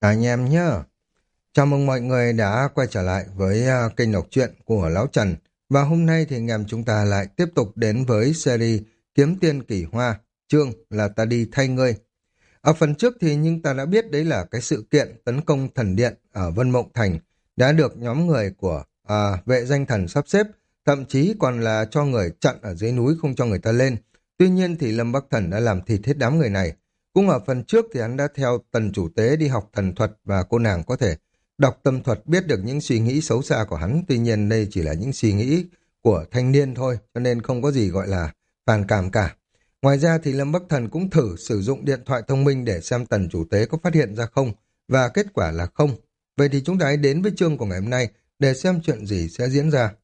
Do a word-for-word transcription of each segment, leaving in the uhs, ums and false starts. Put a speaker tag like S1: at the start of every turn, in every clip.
S1: Cả anh em nhá. Chào mừng mọi người đã quay trở lại với à, kênh đọc truyện của Lão Trần. Và hôm nay thì anh em chúng ta lại tiếp tục đến với series Kiếm Tiên Kỳ Hoa, chương là Ta Đi Thay Ngươi. Ở phần trước thì nhưng ta đã biết đấy là cái sự kiện tấn công thần điện ở Vân Mộng Thành đã được nhóm người của à, vệ danh thần sắp xếp, thậm chí còn là cho người chặn ở dưới núi không cho người ta lên. Tuy nhiên thì Lâm Bắc Thần đã làm thịt hết đám người này. Cũng ở phần trước thì hắn đã theo tần chủ tế đi học thần thuật và cô nàng có thể đọc tâm thuật biết được những suy nghĩ xấu xa của hắn. Tuy nhiên đây chỉ là những suy nghĩ của thanh niên thôi, cho nên không có gì gọi là phản cảm cả. Ngoài ra thì Lâm Bắc Thần cũng thử sử dụng điện thoại thông minh để xem tần chủ tế có phát hiện ra không, và kết quả là không. Vậy thì chúng ta hãy đến với chương của ngày hôm nay để xem chuyện gì sẽ diễn ra.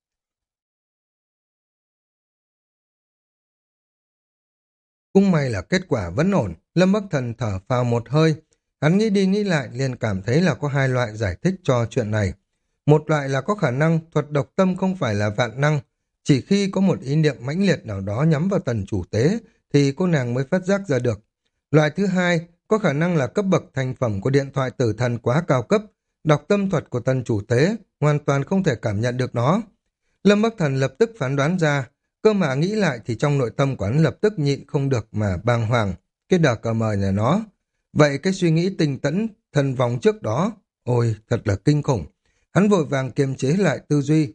S1: Cũng may là kết quả vẫn ổn, Lâm Bắc Thần thở phào một hơi. Hắn nghĩ đi nghĩ lại liền cảm thấy là có hai loại giải thích cho chuyện này. Một loại là có khả năng thuật độc tâm không phải là vạn năng, chỉ khi có một ý niệm mãnh liệt nào đó nhắm vào tần chủ tế thì cô nàng mới phát giác ra được. Loại thứ hai, có khả năng là cấp bậc thành phẩm của điện thoại tử thần quá cao cấp, đọc tâm thuật của tần chủ tế hoàn toàn không thể cảm nhận được nó. Lâm Bắc Thần lập tức phán đoán ra, cơ mà nghĩ lại thì trong nội tâm của hắn lập tức nhịn không được mà bàng hoàng, cái đờ cờ mờ nhà nó. Vậy cái suy nghĩ tinh tấn, thần vòng trước đó, ôi thật là kinh khủng. Hắn vội vàng kiềm chế lại tư duy.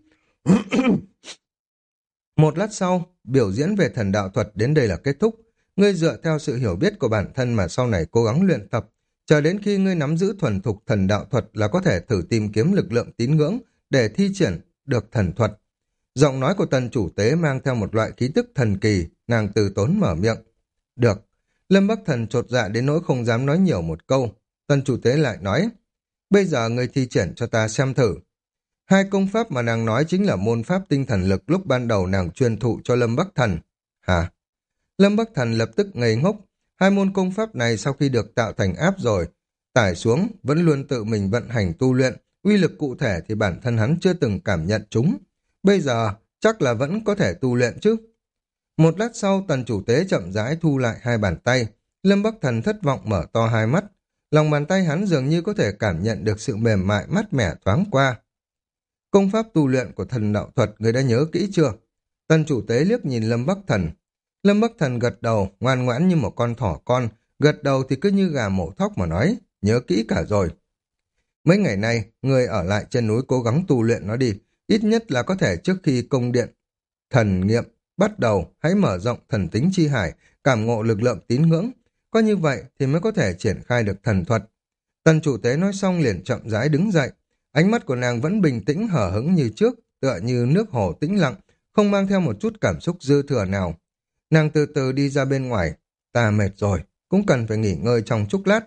S1: Một lát sau, biểu diễn về thần đạo thuật đến đây là kết thúc. Ngươi dựa theo sự hiểu biết của bản thân mà sau này cố gắng luyện tập, chờ đến khi ngươi nắm giữ thuần thục thần đạo thuật là có thể thử tìm kiếm lực lượng tín ngưỡng để thi triển được thần thuật. Giọng nói của tần chủ tế mang theo một loại khí tức thần kỳ, nàng từ tốn mở miệng. Được. Lâm Bắc Thần chột dạ đến nỗi không dám nói nhiều một câu. Tần chủ tế lại nói, bây giờ người thi triển cho ta xem thử. Hai công pháp mà nàng nói chính là môn pháp tinh thần lực lúc ban đầu nàng truyền thụ cho Lâm Bắc Thần. Hả? Lâm Bắc Thần lập tức ngây ngốc. Hai môn công pháp này sau khi được tạo thành áp rồi, tải xuống, vẫn luôn tự mình vận hành tu luyện, uy lực cụ thể thì bản thân hắn chưa từng cảm nhận chúng. Bây giờ chắc là vẫn có thể tu luyện chứ. Một lát sau tần chủ tế chậm rãi thu lại hai bàn tay. Lâm Bắc Thần thất vọng mở to hai mắt. Lòng bàn tay hắn dường như có thể cảm nhận được sự mềm mại mát mẻ thoáng qua. Công pháp tu luyện của thần đạo thuật người đã nhớ kỹ chưa? Tần chủ tế liếc nhìn Lâm Bắc Thần. Lâm Bắc Thần gật đầu, ngoan ngoãn như một con thỏ con. Gật đầu thì cứ như gà mổ thóc mà nói, nhớ kỹ cả rồi. Mấy ngày nay, người ở lại trên núi cố gắng tu luyện nó đi. Ít nhất là có thể trước khi công điện thần nghiệm bắt đầu, hãy mở rộng thần tính chi hải, cảm ngộ lực lượng tín ngưỡng. Có như vậy thì mới có thể triển khai được thần thuật. Tần chủ tế nói xong liền chậm rãi đứng dậy. Ánh mắt của nàng vẫn bình tĩnh hở hững như trước, tựa như nước hồ tĩnh lặng, không mang theo một chút cảm xúc dư thừa nào. Nàng từ từ đi ra bên ngoài. Ta mệt rồi, cũng cần phải nghỉ ngơi trong chốc lát.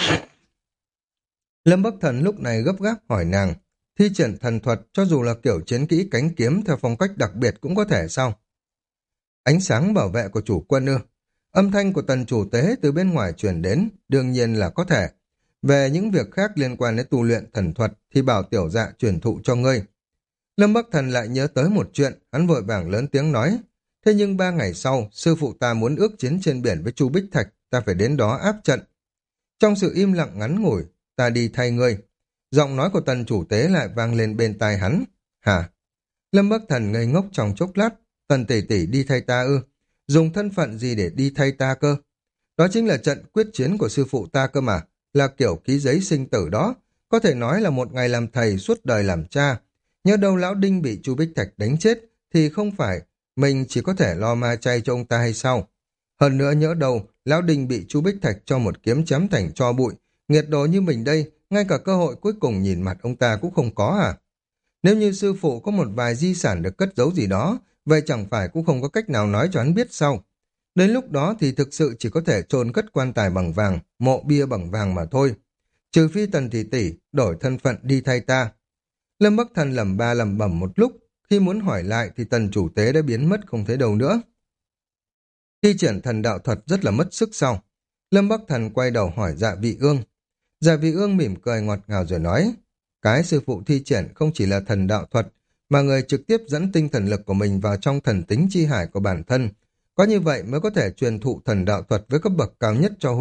S1: Lâm Bắc Thần lúc này gấp gáp hỏi nàng, thi triển thần thuật cho dù là kiểu chiến kỹ cánh kiếm theo phong cách đặc biệt cũng có thể sao? Ánh sáng bảo vệ của chủ quân ư? Âm thanh của tần chủ tế từ bên ngoài truyền đến, đương nhiên là có thể. Về những việc khác liên quan đến tu luyện thần thuật thì bảo tiểu dạ truyền thụ cho ngươi. Lâm Bắc Thần lại nhớ tới một chuyện, hắn vội vàng lớn tiếng nói. Thế nhưng ba ngày sau, sư phụ ta muốn ước chiến trên biển với Chu Bích Thạch, ta phải đến đó áp trận. Trong sự im lặng ngắn ngủi, ta đi thay ngươi. Giọng nói của tần chủ tế lại vang lên bên tai hắn. Hả? Lâm Bắc Thần ngây ngốc trong chốc lát. Tần tỷ tỷ đi thay ta ư? Dùng thân phận gì để đi thay ta cơ? Đó chính là trận quyết chiến của sư phụ ta cơ mà, là kiểu ký giấy sinh tử đó. Có thể nói là một ngày làm thầy suốt đời làm cha. Nhớ đâu lão Đinh bị Chu Bích Thạch đánh chết thì không phải mình chỉ có thể lo ma chay cho ông ta hay sao? Hơn nữa nhớ đâu lão Đinh bị Chu Bích Thạch cho một kiếm chém thành tro bụi. Nghiệt đồ như mình đây, ngay cả cơ hội cuối cùng nhìn mặt ông ta cũng không có à? Nếu như sư phụ có một vài di sản được cất giấu gì đó, vậy chẳng phải cũng không có cách nào nói cho hắn biết sao? Đến lúc đó thì thực sự chỉ có thể chôn cất quan tài bằng vàng, mộ bia bằng vàng mà thôi. Trừ phi tần tỷ tỷ đổi thân phận đi thay ta. Lâm Bắc Thần lẩm ba lẩm bẩm một lúc, khi muốn hỏi lại thì tần chủ tế đã biến mất không thấy đâu nữa. Thi triển thần đạo thuật rất là mất sức sau. Lâm Bắc Thần quay đầu hỏi Dạ Vị Ương. Dạ Vị Ương mỉm cười ngọt ngào rồi nói, cái sư phụ thi triển không chỉ là thần đạo thuật, mà người trực tiếp dẫn tinh thần lực của mình vào trong thần tính chi hải của bản thân. Có như vậy mới có thể truyền thụ thần đạo thuật với cấp bậc cao nhất cho huynh,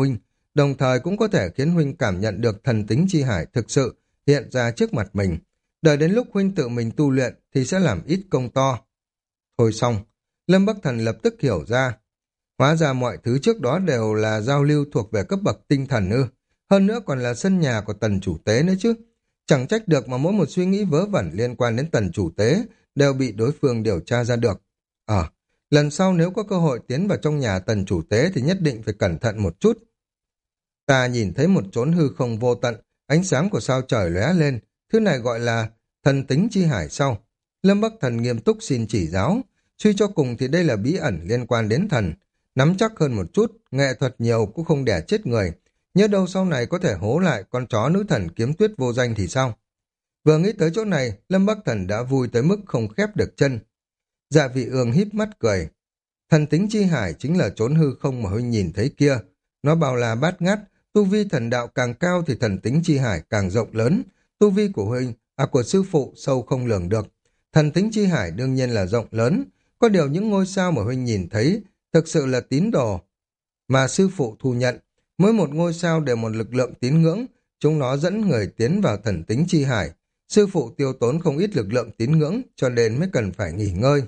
S1: đồng thời cũng có thể khiến huynh cảm nhận được thần tính chi hải thực sự hiện ra trước mặt mình. Đợi đến lúc huynh tự mình tu luyện thì sẽ làm ít công to. Thôi xong, Lâm Bắc Thần lập tức hiểu ra. Hóa ra mọi thứ trước đó đều là giao lưu thuộc về cấp bậc tinh thần ư. Hơn nữa còn là sân nhà của tần chủ tế nữa chứ. Chẳng trách được mà mỗi một suy nghĩ vớ vẩn liên quan đến tần chủ tế đều bị đối phương điều tra ra được. Ờ, lần sau nếu có cơ hội tiến vào trong nhà tần chủ tế thì nhất định phải cẩn thận một chút. Ta nhìn thấy một chốn hư không vô tận, ánh sáng của sao trời lóe lên, thứ này gọi là thần tính chi hải sau. Lâm Bắc Thần nghiêm túc xin chỉ giáo, suy cho cùng thì đây là bí ẩn liên quan đến thần. Nắm chắc hơn một chút, nghệ thuật nhiều cũng không đẻ chết người. Nhớ đâu sau này có thể hố lại con chó nữ thần kiếm tuyết vô danh thì sao? Vừa nghĩ tới chỗ này, Lâm Bắc Thần đã vui tới mức không khép được chân. Dạ vị ương híp mắt cười. Thần tính chi hải chính là chốn hư không mà huynh nhìn thấy kia. Nó bao la bát ngát, tu vi thần đạo càng cao thì thần tính chi hải càng rộng lớn. Tu vi của huynh, à của sư phụ sâu không lường được. Thần tính chi hải đương nhiên là rộng lớn. Có điều những ngôi sao mà huynh nhìn thấy thực sự là tín đồ mà sư phụ thu nhận. Mỗi một ngôi sao đều một lực lượng tín ngưỡng, chúng nó dẫn người tiến vào thần tính chi hải. Sư phụ tiêu tốn không ít lực lượng tín ngưỡng, cho nên mới cần phải nghỉ ngơi.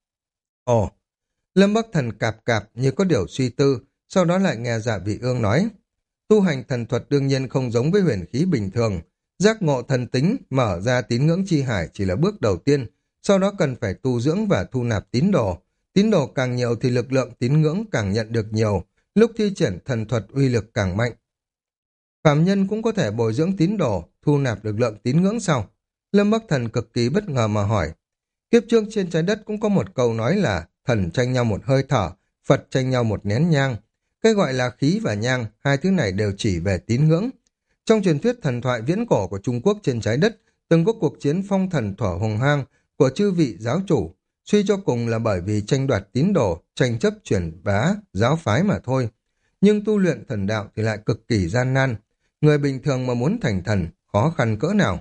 S1: Ồ, Lâm Bắc Thần cạp cạp như có điều suy tư, sau đó lại nghe Dạ Vị Ương nói. Tu hành thần thuật đương nhiên không giống với huyền khí bình thường. Giác ngộ thần tính, mở ra tín ngưỡng chi hải chỉ là bước đầu tiên, sau đó cần phải tu dưỡng và thu nạp tín đồ. Tín đồ càng nhiều thì lực lượng tín ngưỡng càng nhận được nhiều, lúc thi triển thần thuật uy lực càng mạnh. Phạm nhân cũng có thể bồi dưỡng tín đồ, thu nạp lực lượng tín ngưỡng sau. Lâm Bắc Thần cực kỳ bất ngờ mà hỏi. Kiếp trước trên trái đất cũng có một câu nói là thần tranh nhau một hơi thở, Phật tranh nhau một nén nhang. Cái gọi là khí và nhang, hai thứ này đều chỉ về tín ngưỡng. Trong truyền thuyết thần thoại viễn cổ của Trung Quốc trên trái đất, từng có cuộc chiến phong thần thỏa hồng hoang của chư vị giáo chủ, suy cho cùng là bởi vì tranh đoạt tín đồ, tranh chấp truyền bá, giáo phái mà thôi. Nhưng tu luyện thần đạo thì lại cực kỳ gian nan. Người bình thường mà muốn thành thần, khó khăn cỡ nào.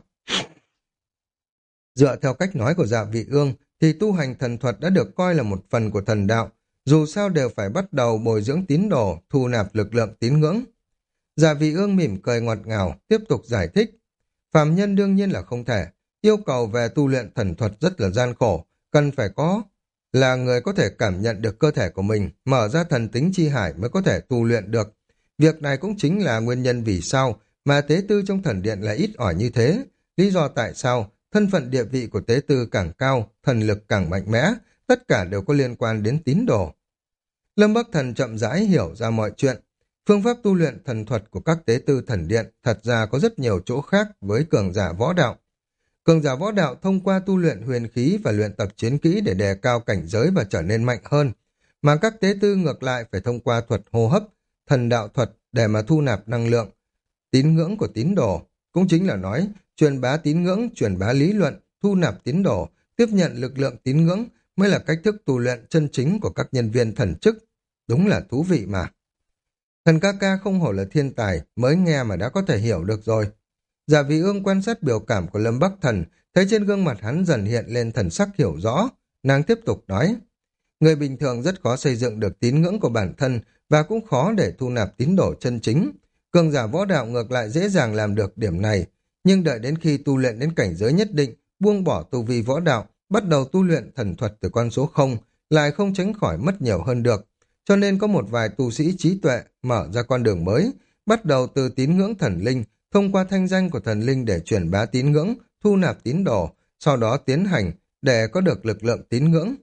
S1: Dựa theo cách nói của Dạ Vị Ương, thì tu hành thần thuật đã được coi là một phần của thần đạo, dù sao đều phải bắt đầu bồi dưỡng tín đồ, thu nạp lực lượng tín ngưỡng. Dạ Vị Ương mỉm cười ngọt ngào, tiếp tục giải thích. Phàm nhân đương nhiên là không thể, yêu cầu về tu luyện thần thuật rất là gian khổ, cần phải có là người có thể cảm nhận được cơ thể của mình, mở ra thần tính chi hải mới có thể tu luyện được. Việc này cũng chính là nguyên nhân vì sao mà tế tư trong thần điện là ít ỏi như thế. Lý do tại sao thân phận địa vị của tế tư càng cao, thần lực càng mạnh mẽ, tất cả đều có liên quan đến tín đồ. Lâm Bắc Thần chậm rãi hiểu ra mọi chuyện. Phương pháp tu luyện thần thuật của các tế tư thần điện thật ra có rất nhiều chỗ khác với cường giả võ đạo. Cường giả võ đạo thông qua tu luyện huyền khí và luyện tập chiến kỹ để đề cao cảnh giới và trở nên mạnh hơn, mà các tế tư ngược lại phải thông qua thuật hô hấp, thần đạo thuật để mà thu nạp năng lượng, tín ngưỡng của tín đồ, cũng chính là nói truyền bá tín ngưỡng, truyền bá lý luận, thu nạp tín đồ, tiếp nhận lực lượng tín ngưỡng mới là cách thức tu luyện chân chính của các nhân viên thần chức. Đúng là thú vị mà. Thần ca ca không hổ là thiên tài, mới nghe mà đã có thể hiểu được rồi. Dạ Vị Ương quan sát biểu cảm của Lâm Bắc Thần, thấy trên gương mặt hắn dần hiện lên thần sắc hiểu rõ. Nàng tiếp tục nói, người bình thường rất khó xây dựng được tín ngưỡng của bản thân và cũng khó để thu nạp tín đồ chân chính. Cường giả võ đạo ngược lại dễ dàng làm được điểm này, nhưng đợi đến khi tu luyện đến cảnh giới nhất định, buông bỏ tu vi võ đạo, bắt đầu tu luyện thần thuật từ con số không, lại không tránh khỏi mất nhiều hơn được. Cho nên có một vài tu sĩ trí tuệ mở ra con đường mới, bắt đầu từ tín ngưỡng thần linh, thông qua thanh danh của thần linh để truyền bá tín ngưỡng, thu nạp tín đồ, sau đó tiến hành để có được lực lượng tín ngưỡng.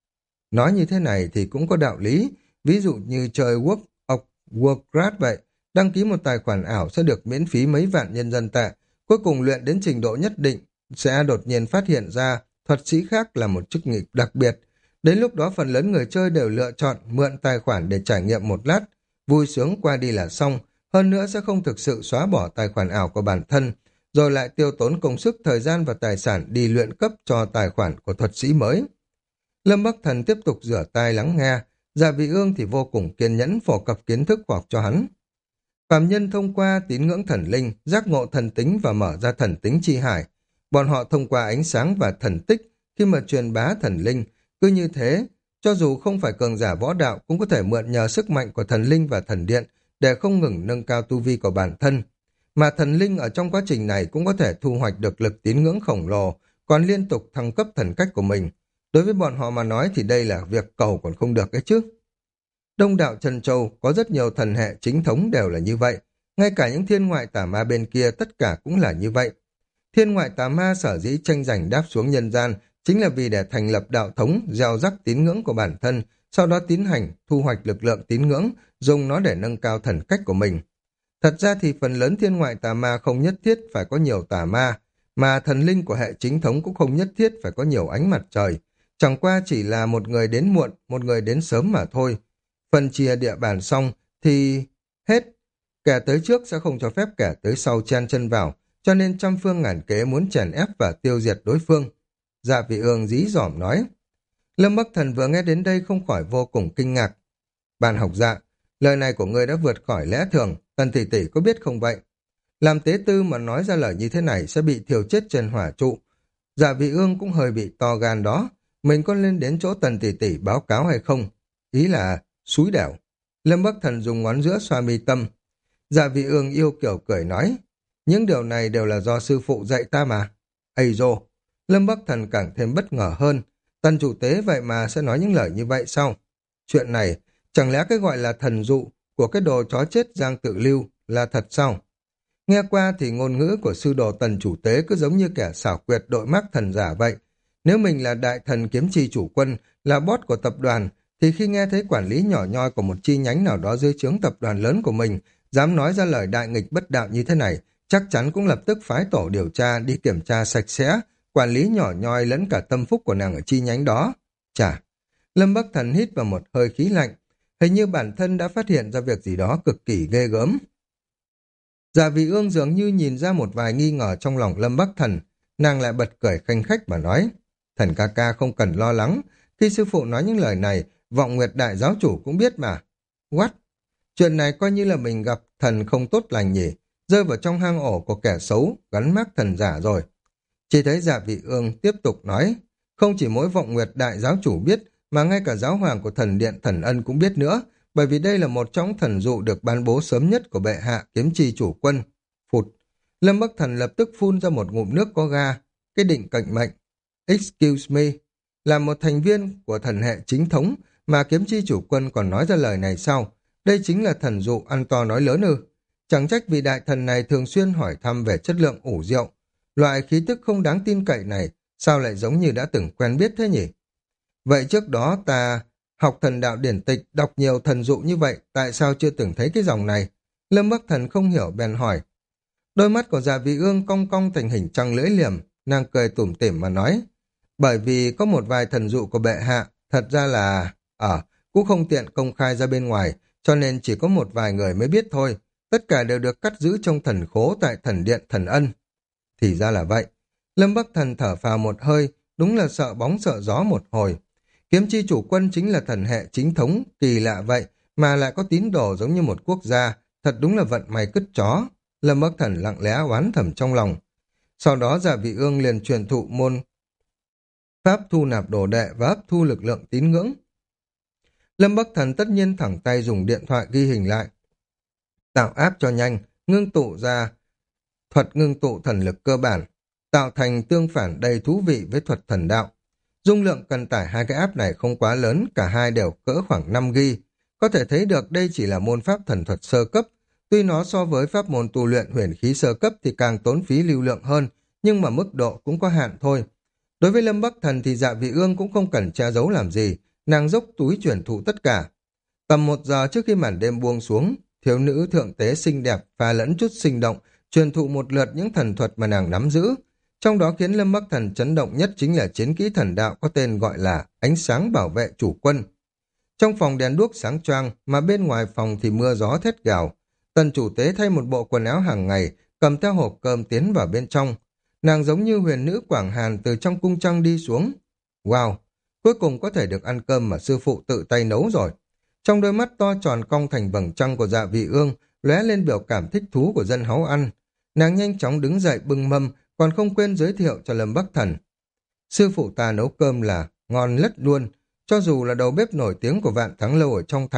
S1: Nói như thế này thì cũng có đạo lý, ví dụ như chơi World of Warcraft vậy, đăng ký một tài khoản ảo sẽ được miễn phí mấy vạn nhân dân tệ, cuối cùng luyện đến trình độ nhất định sẽ đột nhiên phát hiện ra thuật sĩ khác là một chức nghiệp đặc biệt. Đến lúc đó phần lớn người chơi đều lựa chọn mượn tài khoản để trải nghiệm một lát, vui sướng qua đi là xong, hơn nữa sẽ không thực sự xóa bỏ tài khoản ảo của bản thân, rồi lại tiêu tốn công sức, thời gian và tài sản đi luyện cấp cho tài khoản của thuật sĩ mới. Lâm Bắc Thần tiếp tục rửa tai lắng nghe, Dạ Vị Ương thì vô cùng kiên nhẫn phổ cập kiến thức khoa học cho hắn. Phạm nhân thông qua tín ngưỡng thần linh, giác ngộ thần tính và mở ra thần tính chi hải. Bọn họ thông qua ánh sáng và thần tích khi mà truyền bá thần linh. Cứ như thế, cho dù không phải cường giả võ đạo cũng có thể mượn nhờ sức mạnh của thần linh và thần điện để không ngừng nâng cao tu vi của bản thân. Mà thần linh ở trong quá trình này cũng có thể thu hoạch được lực tín ngưỡng khổng lồ, còn liên tục thăng cấp thần cách của mình. Đối với bọn họ mà nói thì đây là việc cầu còn không được ấy chứ. Đông đạo Trân Châu có rất nhiều thần hệ chính thống đều là như vậy. Ngay cả những thiên ngoại tà ma bên kia tất cả cũng là như vậy. Thiên ngoại tà ma sở dĩ tranh giành đáp xuống nhân gian chính là vì để thành lập đạo thống, gieo rắc tín ngưỡng của bản thân, sau đó tiến hành, thu hoạch lực lượng tín ngưỡng, dùng nó để nâng cao thần cách của mình. Thật ra thì phần lớn thiên ngoại tà ma không nhất thiết phải có nhiều tà ma, mà thần linh của hệ chính thống cũng không nhất thiết phải có nhiều ánh mặt trời. Chẳng qua chỉ là một người đến muộn, một người đến sớm mà thôi. Phân chia địa bàn xong thì hết. Kẻ tới trước sẽ không cho phép kẻ tới sau chen chân vào, cho nên trăm phương ngàn kế muốn chèn ép và tiêu diệt đối phương. Dạ vị ương dí dỏm nói. Lâm Bắc Thần vừa nghe đến đây không khỏi vô cùng kinh ngạc. Bạn học dạ, lời này của ngươi đã vượt khỏi lẽ thường, Tần tỷ tỷ có biết không vậy? Làm tế tư mà nói ra lời như thế này sẽ bị thiêu chết trên hỏa trụ. Dạ vị ương cũng hơi bị to gan đó. Mình có lên đến chỗ Tần tỷ tỷ báo cáo hay không? Ý là xúi đẻo. Lâm Bắc Thần dùng ngón giữa xoa mi tâm. Dạ vị ương yêu kiểu cười nói. Những điều này đều là do sư phụ dạy ta mà. Ây dô! Lâm Bắc Thần càng thêm bất ngờ hơn. Tần chủ tế vậy mà sẽ nói những lời như vậy sao? Chuyện này, chẳng lẽ cái gọi là thần dụ của cái đồ chó chết Giang Tự Lưu là thật sao? Nghe qua thì ngôn ngữ của sư đồ Tần chủ tế cứ giống như kẻ xảo quyệt đội mác thần giả vậy. Nếu mình là đại thần kiếm chi chủ quân, là boss của tập đoàn, thì khi nghe thấy quản lý nhỏ nhoi của một chi nhánh nào đó dưới trướng tập đoàn lớn của mình, dám nói ra lời đại nghịch bất đạo như thế này, chắc chắn cũng lập tức phái tổ điều tra đi kiểm tra sạch sẽ, quản lý nhỏ nhoi lẫn cả tâm phúc của nàng ở chi nhánh đó. Chà, Lâm Bắc Thần hít vào một hơi khí lạnh, hình như bản thân đã phát hiện ra việc gì đó cực kỳ ghê gớm. Dạ vị ương dường như nhìn ra một vài nghi ngờ trong lòng Lâm Bắc Thần, nàng lại bật cười khanh khách mà nói, thần ca ca không cần lo lắng, khi sư phụ nói những lời này, Vọng Nguyệt đại giáo chủ cũng biết mà. What? Chuyện này coi như là mình gặp thần không tốt lành nhỉ, rơi vào trong hang ổ của kẻ xấu, gắn mác thần giả rồi. Chỉ thấy Dạ vị ương tiếp tục nói, không chỉ mỗi Vọng Nguyệt đại giáo chủ biết, mà ngay cả giáo hoàng của thần điện Thần Ân cũng biết nữa, bởi vì đây là một trong thần dụ được ban bố sớm nhất của bệ hạ kiếm chi chủ quân. Phụt! Lâm Bắc Thần lập tức phun ra một ngụm nước có ga, cái định cạnh mệnh. Excuse me, là một thành viên của thần hệ chính thống mà kiếm chi chủ quân còn nói ra lời này sao? Đây chính là thần dụ ăn to nói lớn ư. Chẳng trách vì đại thần này thường xuyên hỏi thăm về chất lượng ủ rượu. Loại khí tức không đáng tin cậy này, sao lại giống như đã từng quen biết thế nhỉ? Vậy trước đó ta học thần đạo điển tịch, đọc nhiều thần dụ như vậy, tại sao chưa từng thấy cái dòng này? Lâm Bắc Thần không hiểu bèn hỏi. Đôi mắt của Dạ vị ương cong cong thành hình trăng lưỡi liềm, nàng cười tủm tỉm mà nói. Bởi vì có một vài thần dụ của bệ hạ, thật ra là... Ở, à, cũng không tiện công khai ra bên ngoài, cho nên chỉ có một vài người mới biết thôi. Tất cả đều được cắt giữ trong thần khố tại thần điện Thần Ân. Thì ra là vậy. Lâm Bắc Thần thở phào một hơi, đúng là sợ bóng sợ gió một hồi. Kiếm chi chủ quân chính là thần hệ chính thống, kỳ lạ vậy, mà lại có tín đồ giống như một quốc gia, thật đúng là vận may cứt chó. Lâm Bắc Thần lặng lẽ oán thầm trong lòng. Sau đó Dạ vị ương liền truyền thụ môn pháp thu nạp đồ đệ và hấp thu lực lượng tín ngưỡng. Lâm Bắc Thần tất nhiên thẳng tay dùng điện thoại ghi hình lại. Tạo áp cho nhanh, ngưng tụ ra thuật ngưng tụ thần lực cơ bản, tạo thành tương phản đầy thú vị với thuật thần đạo. Dung lượng cần tải hai cái app này không quá lớn, cả hai đều cỡ khoảng năm gi ga bai. Có thể thấy được đây chỉ là môn pháp thần thuật sơ cấp. Tuy nó so với pháp môn tu luyện huyền khí sơ cấp thì càng tốn phí lưu lượng hơn, nhưng mà mức độ cũng có hạn thôi. Đối với Lâm Bắc Thần thì Dạ vị ương cũng không cần che giấu làm gì, nàng dốc túi truyền thụ tất cả. Tầm một giờ trước khi màn đêm buông xuống, thiếu nữ thượng tế xinh đẹp pha lẫn chút sinh động, truyền thụ một lượt những thần thuật mà nàng nắm giữ. Trong đó khiến Lâm Bắc Thần chấn động nhất chính là chiến kỹ thần đạo có tên gọi là ánh sáng bảo vệ chủ quân. Trong phòng đèn đuốc sáng choang, mà bên ngoài phòng thì mưa gió thét gào. Tần chủ tế thay một bộ quần áo hàng ngày, cầm theo hộp cơm tiến vào bên trong. Nàng giống như huyền nữ Quảng Hàn từ trong cung trăng đi xuống. Wow! Cuối cùng có thể được ăn cơm mà sư phụ tự tay nấu rồi. Trong đôi mắt to tròn cong thành vầng trăng của Dạ vị ương, lóe lên biểu cảm thích thú của dân háu ăn. Nàng nhanh chóng đứng dậy bưng mâm, còn không quên giới thiệu cho Lâm Bắc Thần. Sư phụ ta nấu cơm là ngon lất luôn, cho dù là đầu bếp nổi tiếng của Vạn Thắng Lâu ở trong thành,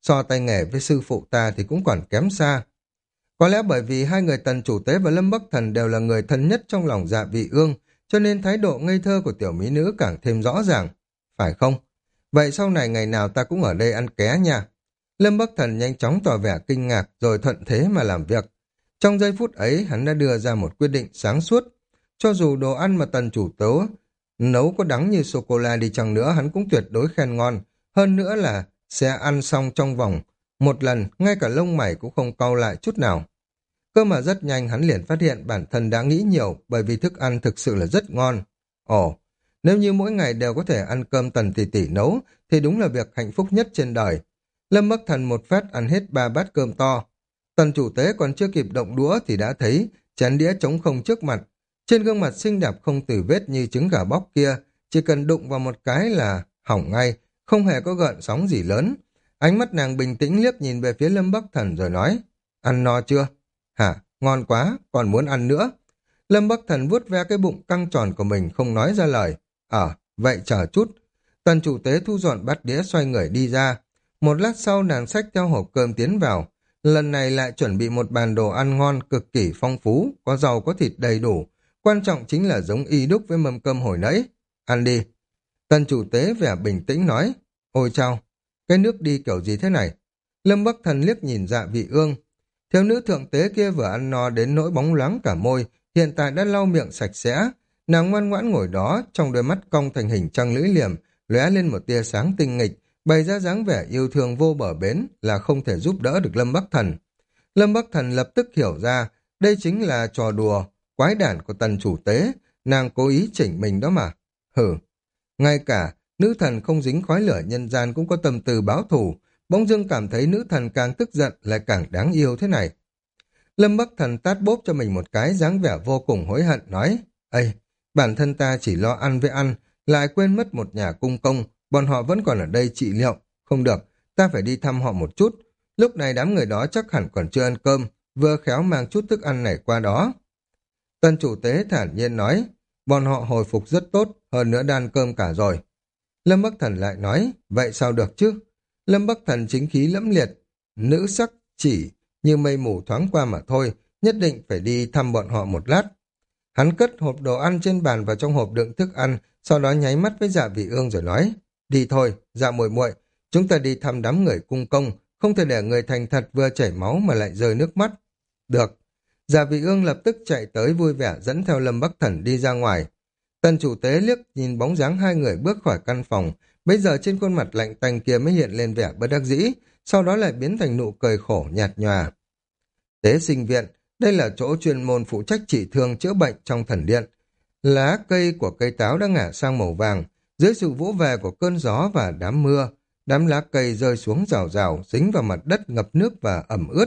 S1: so tay nghề với sư phụ ta thì cũng còn kém xa. Có lẽ bởi vì hai người Tần Chủ Tế và Lâm Bắc Thần đều là người thân nhất trong lòng Dạ Vị Ương, cho nên thái độ ngây thơ của tiểu mỹ nữ càng thêm rõ ràng. Phải không? Vậy sau này ngày nào ta cũng ở đây ăn ké nha. Lâm Bắc Thần nhanh chóng tỏ vẻ kinh ngạc rồi thuận thế mà làm việc. Trong giây phút ấy hắn đã đưa ra một quyết định sáng suốt. Cho dù đồ ăn mà Tần Chủ Tớ nấu có đắng như sô-cô-la đi chăng nữa hắn cũng tuyệt đối khen ngon. Hơn nữa là sẽ ăn xong trong vòng một lần, ngay cả lông mày cũng không cau lại chút nào. Cơ mà rất nhanh hắn liền phát hiện bản thân đã nghĩ nhiều bởi vì thức ăn thực sự là rất ngon. Ồ, nếu như mỗi ngày đều có thể ăn cơm Tần tỷ tỷ nấu thì đúng là việc hạnh phúc nhất trên đời. Lâm Bắc Thần một phát ăn hết ba bát cơm to. Tần Chủ Tế còn chưa kịp động đũa thì đã thấy chén đĩa trống không trước mặt. Trên gương mặt xinh đẹp không tì vết như trứng gà bóc kia, chỉ cần đụng vào một cái là hỏng ngay, không hề có gợn sóng gì lớn. Ánh mắt nàng bình tĩnh liếc nhìn về phía Lâm Bắc Thần rồi nói, ăn no chưa? Hả, ngon quá, còn muốn ăn nữa. Lâm Bắc Thần vuốt ve cái bụng căng tròn của mình không nói ra lời. Ờ, vậy chờ chút. Tần Chủ Tế thu dọn bát đĩa xoay người đi ra. Một lát sau nàng xách theo hộp cơm tiến vào. Lần này lại chuẩn bị một bàn đồ ăn ngon cực kỳ phong phú, có rau có thịt đầy đủ. Quan trọng chính là giống y đúc với mâm cơm hồi nãy. Ăn đi. Tần Chủ Tế vẻ bình tĩnh nói. Ôi chao, cái nước đi kiểu gì thế này? Lâm Bắc Thần liếc nhìn Dạ Vị Ương. Thiếu nữ thượng tế kia vừa ăn no đến nỗi bóng loáng cả môi, hiện tại đã lau miệng sạch sẽ. Nàng ngoan ngoãn ngồi đó, trong đôi mắt cong thành hình trăng lưỡi liềm, lóe lên một tia sáng tinh nghịch, bày ra dáng vẻ yêu thương vô bờ bến là không thể giúp đỡ được Lâm Bắc Thần. Lâm Bắc Thần lập tức hiểu ra, đây chính là trò đùa, quái đản của Tần Chủ Tế, nàng cố ý chỉnh mình đó mà. Hử, ngay cả nữ thần không dính khói lửa nhân gian cũng có tâm tư báo thù, bỗng dưng cảm thấy nữ thần càng tức giận lại càng đáng yêu thế này. Lâm Bắc Thần tát bốp cho mình một cái dáng vẻ vô cùng hối hận nói, ây, bản thân ta chỉ lo ăn với ăn, lại quên mất một nhà cung công, bọn họ vẫn còn ở đây trị liệu, không được, ta phải đi thăm họ một chút. Lúc này đám người đó chắc hẳn còn chưa ăn cơm, vừa khéo mang chút thức ăn này qua đó. Tần Chủ Tế thản nhiên nói, bọn họ hồi phục rất tốt, hơn nữa đan cơm cả rồi. Lâm Bắc Thần lại nói, vậy sao được chứ? Lâm Bắc Thần chính khí lẫm liệt, nữ sắc chỉ như mây mù thoáng qua mà thôi, nhất định phải đi thăm bọn họ một lát. Hắn cất hộp đồ ăn trên bàn vào trong hộp đựng thức ăn, sau đó nháy mắt với Dạ Vị Ương rồi nói, đi thôi, Dạ muội muội, chúng ta đi thăm đám người cung công, không thể để người thành thật vừa chảy máu mà lại rơi nước mắt. Được. Dạ Vị Ương lập tức chạy tới vui vẻ dẫn theo Lâm Bắc Thần đi ra ngoài. Tần Chủ Tế liếc nhìn bóng dáng hai người bước khỏi căn phòng, bây giờ trên khuôn mặt lạnh tanh kia mới hiện lên vẻ bất đắc dĩ, sau đó lại biến thành nụ cười khổ nhạt nhòa. Tế sinh viện, đây là chỗ chuyên môn phụ trách trị thương chữa bệnh trong thần điện. Lá cây của cây táo đã ngả sang màu vàng, dưới sự vỗ về của cơn gió và đám mưa, đám lá cây rơi xuống rào rào, dính vào mặt đất ngập nước và ẩm ướt.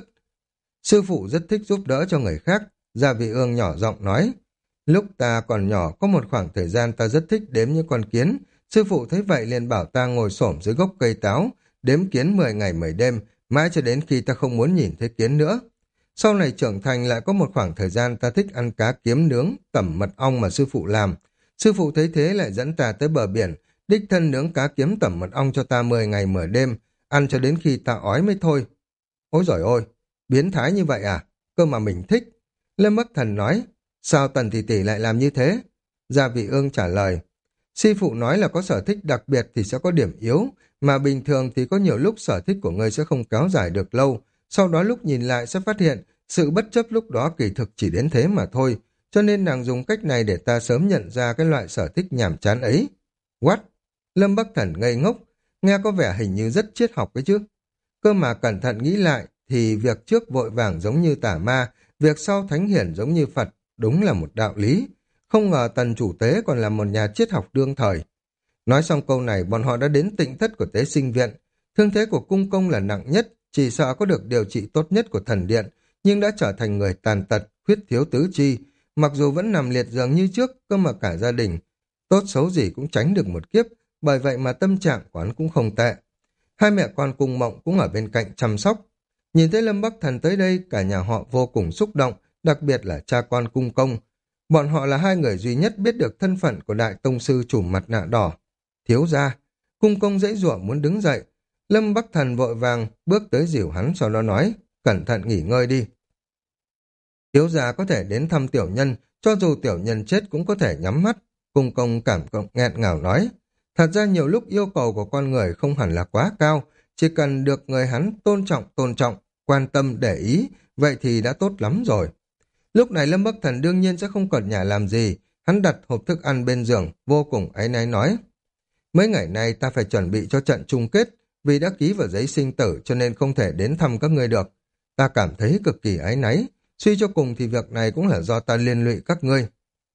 S1: Sư phụ rất thích giúp đỡ cho người khác, Gia Vị Ương nhỏ giọng nói. Lúc ta còn nhỏ có một khoảng thời gian ta rất thích đếm những con kiến, sư phụ thấy vậy liền bảo ta ngồi xổm dưới gốc cây táo, đếm kiến mười ngày mười đêm, mãi cho đến khi ta không muốn nhìn thấy kiến nữa. Sau này trưởng thành lại có một khoảng thời gian ta thích ăn cá kiếm nướng, tẩm mật ong mà sư phụ làm. Sư phụ thấy thế lại dẫn ta tới bờ biển, đích thân nướng cá kiếm tẩm mật ong cho ta mười ngày mười đêm, ăn cho đến khi ta ói mới thôi. Ôi giời ôi, biến thái như vậy à? Cơ mà mình thích. Lâm Bắc Thần nói, sao Tần tỷ tỷ lại làm như thế? Gia Vị Ương trả lời, sư phụ nói là có sở thích đặc biệt thì sẽ có điểm yếu, mà bình thường thì có nhiều lúc sở thích của ngươi sẽ không kéo dài được lâu, sau đó lúc nhìn lại sẽ phát hiện sự bất chấp lúc đó kỳ thực chỉ đến thế mà thôi, cho nên nàng dùng cách này để ta sớm nhận ra cái loại sở thích nhàm chán ấy. What? Lâm Bắc Thần ngây ngốc, nghe có vẻ hình như rất triết học ấy chứ. Cơ mà cẩn thận nghĩ lại thì việc trước vội vàng giống như tà ma, việc sau thánh hiển giống như Phật, đúng là một đạo lý. Không ngờ Tần Chủ Tế còn là một nhà triết học đương thời. Nói xong câu này, bọn họ đã đến tịnh thất của Tế Sinh Viện. Thương thế của cung công là nặng nhất, chỉ sợ có được điều trị tốt nhất của thần điện, nhưng đã trở thành người tàn tật, khuyết thiếu tứ chi. Mặc dù vẫn nằm liệt giường như trước, cơ mà cả gia đình, tốt xấu gì cũng tránh được một kiếp, bởi vậy mà tâm trạng của hắn cũng không tệ. Hai mẹ con Cung Mộng cũng ở bên cạnh chăm sóc. Nhìn thấy Lâm Bắc Thần tới đây, cả nhà họ vô cùng xúc động, đặc biệt là cha con Cung Công. Bọn họ là hai người duy nhất biết được thân phận của đại tông sư trùm mặt nạ đỏ. Thiếu gia, Cung Công dãy giụa muốn đứng dậy. Lâm Bắc Thần vội vàng bước tới dìu hắn, sau đó nói, cẩn thận nghỉ ngơi đi. Thiếu gia có thể đến thăm tiểu nhân, cho dù tiểu nhân chết cũng có thể nhắm mắt. Cung công cảm cộng nghẹn ngào nói. Thật ra nhiều lúc yêu cầu của con người không hẳn là quá cao, chỉ cần được người hắn tôn trọng tôn trọng, quan tâm để ý, vậy thì đã tốt lắm rồi. Lúc này Lâm Bắc Thần đương nhiên sẽ không còn nhà làm gì, hắn đặt hộp thức ăn bên giường, vô cùng áy náy nói. Mấy ngày nay ta phải chuẩn bị cho trận chung kết, vì đã ký vào giấy sinh tử cho nên không thể đến thăm các ngươi được. Ta cảm thấy cực kỳ áy náy, suy cho cùng thì việc này cũng là do ta liên lụy các ngươi.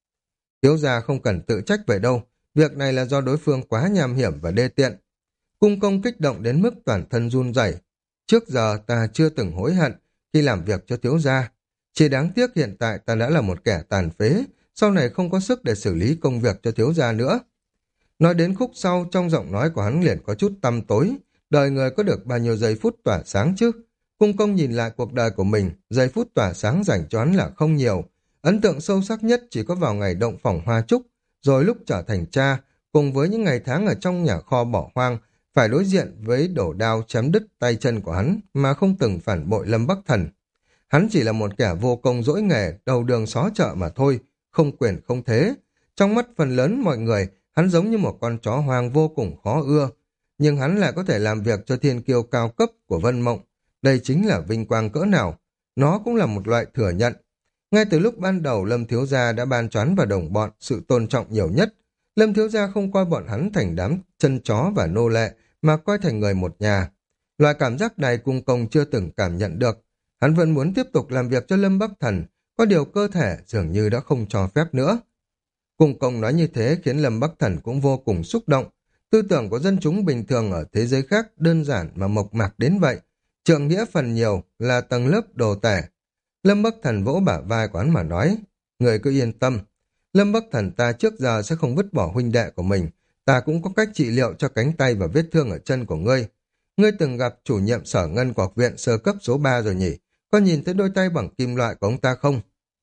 S1: Thiếu gia không cần tự trách về đâu, việc này là do đối phương quá nham hiểm và đê tiện. Cung công kích động đến mức toàn thân run rẩy. Trước giờ ta chưa từng hối hận khi làm việc cho thiếu gia. Chỉ đáng tiếc hiện tại ta đã là một kẻ tàn phế, sau này không có sức để xử lý công việc cho thiếu gia nữa. Nói đến khúc sau, trong giọng nói của hắn liền có chút tăm tối. Đời người có được bao nhiêu giây phút tỏa sáng chứ? Cung công nhìn lại cuộc đời của mình, giây phút tỏa sáng dành cho hắn là không nhiều. Ấn tượng sâu sắc nhất chỉ có vào ngày động phòng hoa trúc, rồi lúc trở thành cha, cùng với những ngày tháng ở trong nhà kho bỏ hoang, phải đối diện với đổ đao chém đứt tay chân của hắn mà không từng phản bội Lâm Bắc Thần. Hắn chỉ là một kẻ vô công dỗi nghề, đầu đường xó chợ mà thôi, không quyền không thế. Trong mắt phần lớn mọi người, hắn giống như một con chó hoang vô cùng khó ưa. Nhưng hắn lại có thể làm việc cho thiên kiêu cao cấp của Vân Mộng. Đây chính là vinh quang cỡ nào. Nó cũng là một loại thừa nhận. Ngay từ lúc ban đầu Lâm Thiếu Gia đã ban choán vào đồng bọn sự tôn trọng nhiều nhất. Lâm Thiếu Gia không coi bọn hắn thành đám chân chó và nô lệ, mà coi thành người một nhà. Loại cảm giác này Cung công chưa từng cảm nhận được. Hắn vẫn muốn tiếp tục làm việc cho Lâm Bắc Thần, có điều cơ thể dường như đã không cho phép nữa. Cung công nói như thế khiến Lâm Bắc Thần cũng vô cùng xúc động. Tư tưởng của dân chúng bình thường ở thế giới khác đơn giản mà mộc mạc đến vậy. Trượng nghĩa phần nhiều là tầng lớp đồ tể. Lâm Bắc Thần vỗ bả vai của hắn mà nói, người cứ yên tâm. Lâm Bắc Thần ta trước giờ sẽ không vứt bỏ huynh đệ của mình. Ta cũng có cách trị liệu cho cánh tay và vết thương ở chân của ngươi. Ngươi từng gặp chủ nhiệm sở ngân của học viện sơ cấp số ba rồi nhỉ? Có nhìn thấy đôi tay bằng kim loại của ông ta không?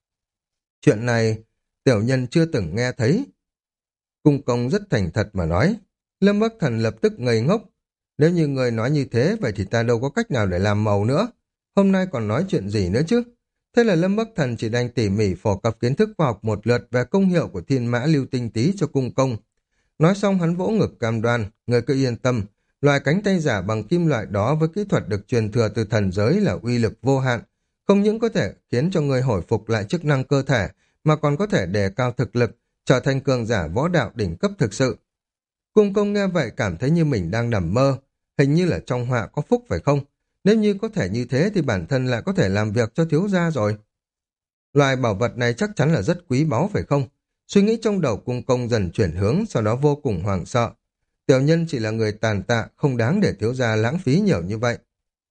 S1: Chuyện này tiểu nhân chưa từng nghe thấy. Cung công rất thành thật mà nói. Lâm Bắc Thần lập tức ngây ngốc. Nếu như người nói như thế, vậy thì ta đâu có cách nào để làm màu nữa. Hôm nay còn nói chuyện gì nữa chứ? Thế là Lâm Bắc Thần chỉ đành tỉ mỉ phổ cập kiến thức khoa học một lượt về công hiệu của thiên mã lưu tinh tý cho cung công. Nói xong hắn vỗ ngực cam đoan, người cứ yên tâm. Loại cánh tay giả bằng kim loại đó với kỹ thuật được truyền thừa từ thần giới là uy lực vô hạn. Không những có thể khiến cho người hồi phục lại chức năng cơ thể, mà còn có thể đề cao thực lực, trở thành cường giả võ đạo đỉnh cấp thực sự. Cung công nghe vậy cảm thấy như mình đang nằm mơ, hình như là trong họa có phúc phải không? Nếu như có thể như thế thì bản thân lại có thể làm việc cho thiếu gia rồi. Loại bảo vật này chắc chắn là rất quý báu phải không? Suy nghĩ trong đầu cung công dần chuyển hướng, sau đó vô cùng hoảng sợ. Tiểu nhân chỉ là người tàn tạ, không đáng để thiếu gia lãng phí nhiều như vậy.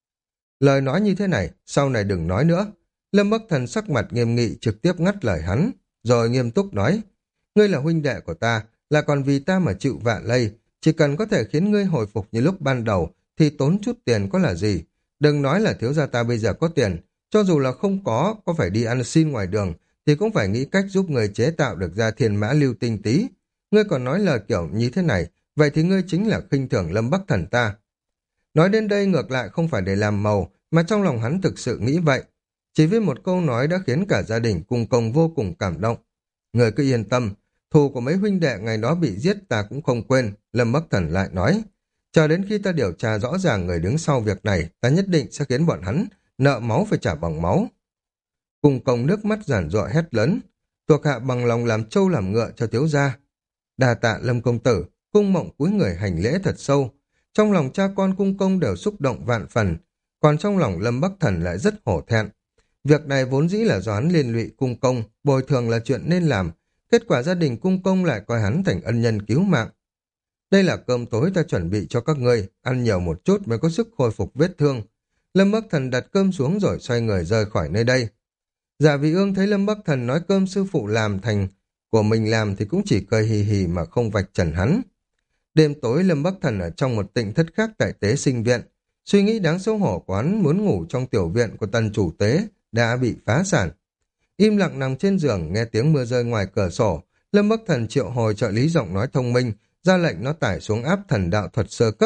S1: Lời nói như thế này, sau này đừng nói nữa. Lâm Bắc Thần sắc mặt nghiêm nghị trực tiếp ngắt lời hắn, rồi nghiêm túc nói, ngươi là huynh đệ của ta, là còn vì ta mà chịu vạ lây, chỉ cần có thể khiến ngươi hồi phục như lúc ban đầu, thì tốn chút tiền có là gì. Đừng nói là thiếu gia ta bây giờ có tiền, cho dù là không có, có phải đi ăn xin ngoài đường, thì cũng phải nghĩ cách giúp người chế tạo được ra thiên mã lưu tinh tí. Ngươi còn nói lời kiểu như thế này, vậy thì ngươi chính là khinh thường Lâm Bắc Thần ta. Nói đến đây ngược lại không phải để làm màu, mà trong lòng hắn thực sự nghĩ vậy. Chỉ với một câu nói đã khiến cả gia đình Cung công vô cùng cảm động. Người cứ yên tâm, thù của mấy huynh đệ ngày đó bị giết ta cũng không quên, Lâm Bắc Thần lại nói. Chờ đến khi ta điều tra rõ ràng người đứng sau việc này, ta nhất định sẽ khiến bọn hắn nợ máu phải trả bằng máu. Cung công nước mắt giản dọa hét lớn, thuộc hạ bằng lòng làm trâu làm ngựa cho thiếu gia. Đà tạ Lâm công tử, Cung Mộng cúi người hành lễ thật sâu. Trong lòng cha con Cung công đều xúc động vạn phần, còn trong lòng Lâm Bắc Thần lại rất hổ thẹn. Việc này vốn dĩ là do hắn liên lụy Cung công, bồi thường là chuyện nên làm, kết quả gia đình Cung công lại coi hắn thành ân nhân cứu mạng. Đây là cơm tối ta chuẩn bị cho các ngươi, ăn nhiều một chút mới có sức khôi phục vết thương. Lâm Bắc Thần đặt cơm xuống rồi xoay người rời khỏi nơi đây. Dạ Vị Ương thấy Lâm Bắc Thần nói cơm sư phụ làm thành của mình làm thì cũng chỉ cười hì hì mà không vạch trần hắn. Đêm tối Lâm Bắc Thần ở trong một tịnh thất khác tại tế sinh viện. Suy nghĩ đáng xấu hổ của hắn muốn ngủ trong tiểu viện của tần chủ tế đã bị phá sản. Im lặng nằm trên giường nghe tiếng mưa rơi ngoài cửa sổ. Lâm Bắc Thần triệu hồi trợ lý giọng nói thông minh, ra lệnh nó tải xuống áp thần đạo thuật sơ cấp,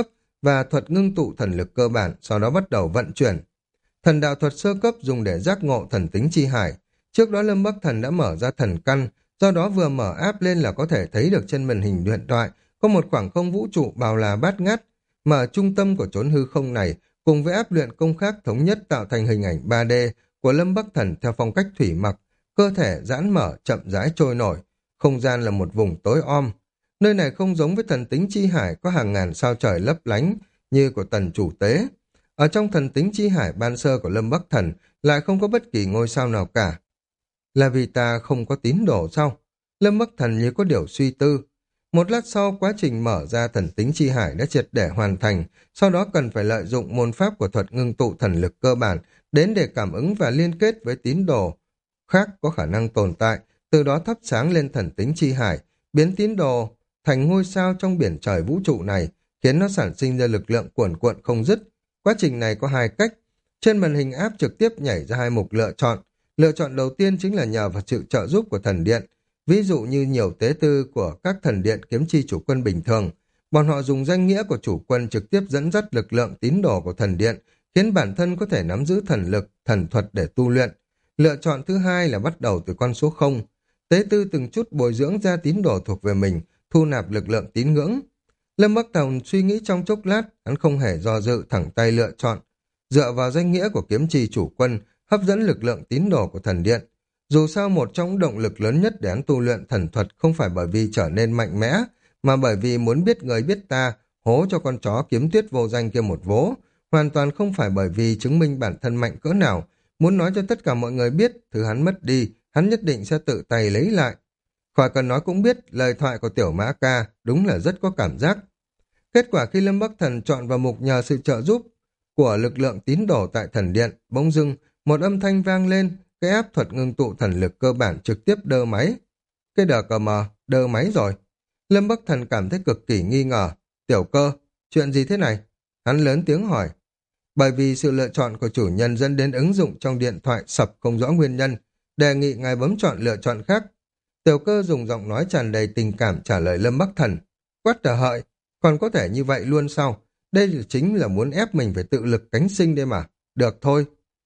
S1: và thuật ngưng tụ thần lực cơ bản, sau đó bắt đầu vận chuyển. Thần đạo thuật sơ cấp dùng để giác ngộ thần tính chi hải. Trước đó Lâm Bắc Thần đã mở ra thần căn, do đó vừa mở áp lên là có thể thấy được trên màn hình điện thoại có một khoảng không vũ trụ bao la bát ngát, mà ở trung tâm của chốn hư không này, cùng với áp luyện công khác thống nhất tạo thành hình ảnh ba D của Lâm Bắc Thần theo phong cách thủy mặc, cơ thể giãn mở chậm rãi trôi nổi. Không gian là một vùng tối om. Nơi này không giống với thần tính chi hải có hàng ngàn sao trời lấp lánh như của tần chủ tế. Ở trong thần tính chi hải ban sơ của Lâm Bắc Thần lại không có bất kỳ ngôi sao nào cả. Là vì ta không có tín đồ sao? Lâm Bắc Thần như có điều suy tư. Một lát sau, quá trình mở ra thần tính chi hải đã triệt để hoàn thành, sau đó cần phải lợi dụng môn pháp của thuật ngưng tụ thần lực cơ bản đến để cảm ứng và liên kết với tín đồ khác có khả năng tồn tại, từ đó thắp sáng lên thần tính chi hải, biến tín đồ thành ngôi sao trong biển trời vũ trụ này, khiến nó sản sinh ra lực lượng cuồn cuộn không dứt. Quá trình này có hai cách. Trên màn hình áp trực tiếp nhảy ra hai mục lựa chọn. Lựa chọn đầu tiên chính là nhờ vào sự trợ giúp của thần điện. Ví dụ như nhiều tế tư của các thần điện kiếm chi chủ quân bình thường, bọn họ dùng danh nghĩa của chủ quân trực tiếp dẫn dắt lực lượng tín đồ của thần điện, khiến bản thân có thể nắm giữ thần lực, thần thuật để tu luyện. Lựa chọn thứ hai là bắt đầu từ con số không. Tế tư từng chút bồi dưỡng ra tín đồ thuộc về mình, thu nạp lực lượng tín ngưỡng. Lâm Bắc Thần suy nghĩ trong chốc lát, hắn không hề do dự thẳng tay lựa chọn. Dựa vào danh nghĩa của kiếm chi chủ quân, hấp dẫn lực lượng tín đồ của thần điện. Dù sao một trong động lực lớn nhất để hắn tu luyện thần thuật không phải bởi vì trở nên mạnh mẽ, mà bởi vì muốn biết người biết ta, hố cho con chó kiếm tuyết vô danh kia một vố, hoàn toàn không phải bởi vì chứng minh bản thân mạnh cỡ nào, muốn nói cho tất cả mọi người biết, thứ hắn mất đi, hắn nhất định sẽ tự tay lấy lại. Khỏi cần nói cũng biết, lời thoại của tiểu mã ca đúng là rất có cảm giác. Kết quả khi Lâm Bắc Thần chọn vào mục nhờ sự trợ giúp của lực lượng tín đồ tại thần điện, bỗng dưng, một âm thanh vang lên, cái áp thuật ngưng tụ thần lực cơ bản trực tiếp đơ máy. Cái đờ cờ mờ, đơ máy rồi. Lâm Bắc Thần cảm thấy cực kỳ nghi ngờ. Tiểu cơ, chuyện gì thế này? Hắn lớn tiếng hỏi. Bởi vì sự lựa chọn của chủ nhân dẫn đến ứng dụng trong điện thoại sập không rõ nguyên nhân, đề nghị ngài bấm chọn lựa chọn khác. Tiểu cơ dùng giọng nói tràn đầy tình cảm trả lời Lâm Bắc Thần. Quát tờ hợi, còn có thể như vậy luôn sao? Đây là chính là muốn ép mình phải tự lực cánh sinh đây mà. Được thôi.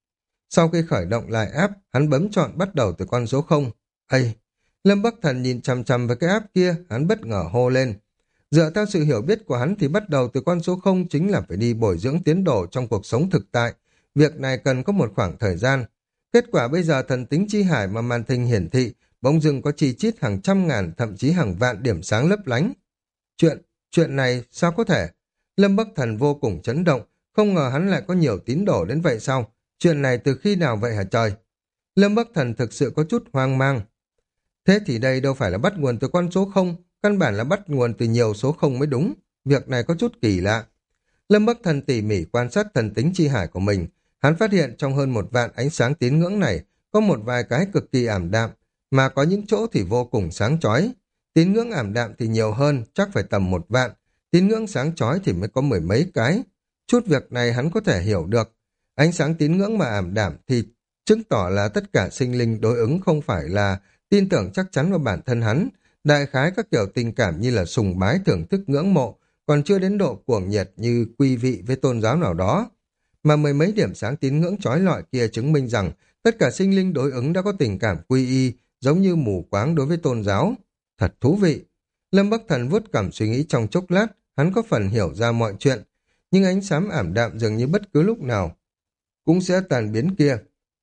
S1: Sau khi khởi động lại app, hắn bấm chọn bắt đầu từ con số không. Ây! Lâm Bắc Thần nhìn chằm chằm với cái app kia, hắn bất ngờ hô lên. Dựa theo sự hiểu biết của hắn thì bắt đầu từ con số không chính là phải đi bồi dưỡng tiến độ trong cuộc sống thực tại. Việc này cần có một khoảng thời gian. Kết quả bây giờ thần tính chi hải mà màn hình hiển thị, bỗng dưng có chi chít hàng trăm ngàn, thậm chí hàng vạn điểm sáng lấp lánh. Chuyện, chuyện này sao có thể? Lâm Bắc Thần vô cùng chấn động, không ngờ hắn lại có nhiều tín đồ đến vậy sao? Chuyện này từ khi nào vậy hả trời? Lâm Bắc Thần thực sự có chút hoang mang. Thế thì đây đâu phải là bắt nguồn từ con số không, căn bản là bắt nguồn từ nhiều số không mới đúng. Việc này có chút kỳ lạ. Lâm Bắc Thần tỉ mỉ quan sát thần tính chi hải của mình. Hắn phát hiện trong hơn một vạn ánh sáng tín ngưỡng này có một vài cái cực kỳ ảm đạm, mà có những chỗ thì vô cùng sáng chói. Tín ngưỡng ảm đạm thì nhiều hơn, chắc phải tầm một vạn. Tín ngưỡng sáng chói thì mới có mười mấy cái. Chút việc này hắn có thể hiểu được. Ánh sáng tín ngưỡng mà ảm đạm thì chứng tỏ là tất cả sinh linh đối ứng không phải là tin tưởng chắc chắn vào bản thân hắn. Đại khái các kiểu tình cảm như là sùng bái thưởng thức ngưỡng mộ, còn chưa đến độ cuồng nhiệt như quy vị với tôn giáo nào đó. Mà mười mấy điểm sáng tín ngưỡng chói lọi kia chứng minh rằng tất cả sinh linh đối ứng đã có tình cảm quy y, giống như mù quáng đối với tôn giáo. Thật thú vị. Lâm Bắc Thần vuốt cằm suy nghĩ trong chốc lát, hắn có phần hiểu ra mọi chuyện. Nhưng ánh sáng ảm đạm dường như bất cứ lúc nào cũng sẽ tàn biến kia.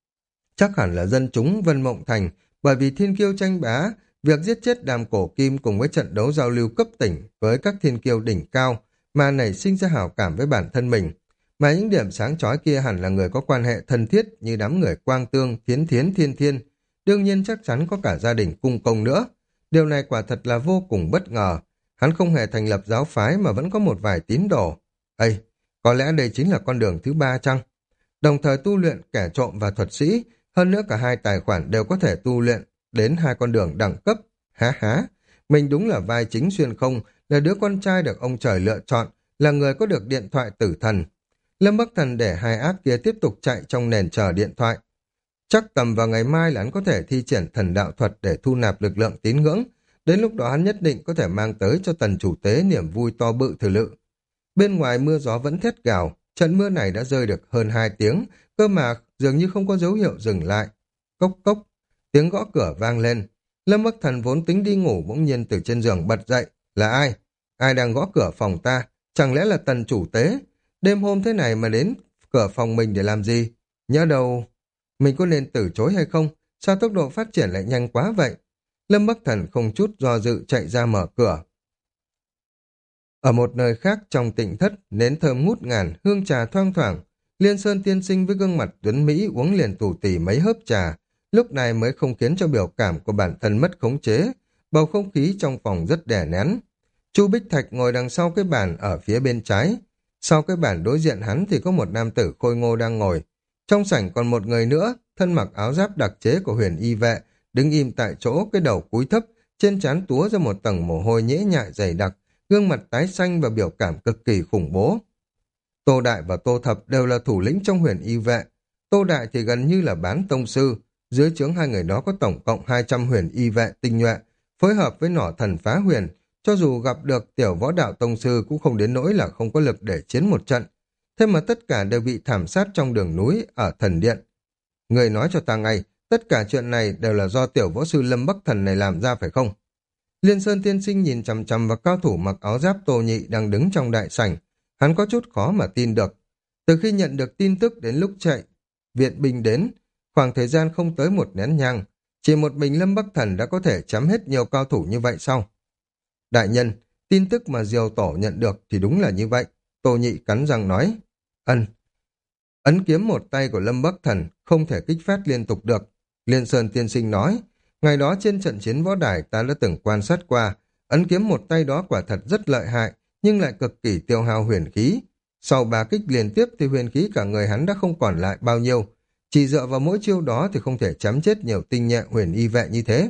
S1: Chắc hẳn là dân chúng Vân Mộng Thành, bởi vì thiên kiêu tranh bá, việc giết chết Đàm Cổ Kim cùng với trận đấu giao lưu cấp tỉnh với các thiên kiêu đỉnh cao mà nảy sinh ra hảo cảm với bản thân mình. Mà những điểm sáng chói kia hẳn là người có quan hệ thân thiết như đám người Quang Tương, Thiến Thiến, Thiên Thiên. Đương nhiên chắc chắn có cả gia đình cung công nữa. Điều này quả thật là vô cùng bất ngờ. Hắn không hề thành lập giáo phái mà vẫn có một vài tín đồ. Ây, có lẽ đây chính là con đường thứ ba chăng? Đồng thời tu luyện kẻ trộm và thuật sĩ, hơn nữa cả hai tài khoản đều có thể tu luyện đến hai con đường đẳng cấp. Há há, mình đúng là vai chính xuyên không, là đứa con trai được ông trời lựa chọn, là người có được điện thoại tử thần. Lâm Bắc Thần để hai app kia tiếp tục chạy trong nền chờ điện thoại. Chắc tầm vào ngày mai là hắn có thể thi triển thần đạo thuật để thu nạp lực lượng tín ngưỡng. Đến lúc đó hắn nhất định có thể mang tới cho tần chủ tế niềm vui to bự thử lự. Bên ngoài mưa gió vẫn thét gào, trận mưa này đã rơi được hơn hai tiếng, cơ mà dường như không có dấu hiệu dừng lại. Cốc cốc, tiếng gõ cửa vang lên. Lâm Bắc Thần vốn tính đi ngủ bỗng nhiên từ trên giường bật dậy. Là ai? Ai đang gõ cửa phòng ta? Chẳng lẽ là Tần chủ tế? Đêm hôm thế này mà đến cửa phòng mình để làm gì? Nhớ đâu, mình có nên từ chối hay không? Sao tốc độ phát triển lại nhanh quá vậy? Lâm Bắc Thần không chút do dự chạy ra mở cửa. Ở một nơi khác trong tịnh thất, nến thơm ngút ngàn, hương trà thoang thoảng. Liên Sơn tiên sinh với gương mặt tuấn Mỹ uống liền tù tì mấy hớp trà, lúc này mới không khiến cho biểu cảm của bản thân mất khống chế. Bầu không khí trong phòng rất đè nén. Chu Bích Thạch ngồi đằng sau cái bàn ở phía bên trái. Sau cái bàn đối diện hắn thì có một nam tử khôi ngô đang ngồi. Trong sảnh còn một người nữa, thân mặc áo giáp đặc chế của huyền y vệ, đứng im tại chỗ, cái đầu cúi thấp, trên trán túa ra một tầng mồ hôi nhễ nhại dày đặc, gương mặt tái xanh và biểu cảm cực kỳ khủng bố. Tô Đại và Tô Thập đều là thủ lĩnh trong huyền y vệ. Tô Đại thì gần như là bán tông sư, dưới trướng hai người đó có tổng cộng hai trăm huyền y vệ tinh nhuệ, phối hợp với nỏ thần phá huyền, cho dù gặp được tiểu võ đạo tông sư cũng không đến nỗi là không có lực để chiến một trận. Thế mà tất cả đều bị thảm sát trong đường núi ở thần điện. Người nói cho ta ngay, tất cả chuyện này đều là do tiểu võ sư Lâm Bắc Thần này làm ra phải không? Liên Sơn tiên sinh nhìn chằm chằm vào cao thủ mặc áo giáp Tô Nhị đang đứng trong đại sảnh. Hắn có chút khó mà tin được. Từ khi nhận được tin tức đến lúc chạy, viện binh đến, khoảng thời gian không tới một nén nhang, chỉ một mình Lâm Bắc Thần đã có thể chấm hết nhiều cao thủ như vậy sao? Đại nhân, tin tức mà Diều Tổ nhận được thì đúng là như vậy. Tô Nhị cắn răng nói. Ân. Ấn kiếm một tay của Lâm Bắc Thần không thể kích phát liên tục được. Liên Sơn tiên sinh nói. Ngày đó trên trận chiến võ đài ta đã từng quan sát qua. Ấn kiếm một tay đó quả thật rất lợi hại, nhưng lại cực kỳ tiêu hao huyền khí. Sau ba kích liên tiếp thì huyền khí cả người hắn đã không còn lại bao nhiêu. Chỉ dựa vào mỗi chiêu đó thì không thể chém chết nhiều tinh nhẹ huyền y vệ như thế.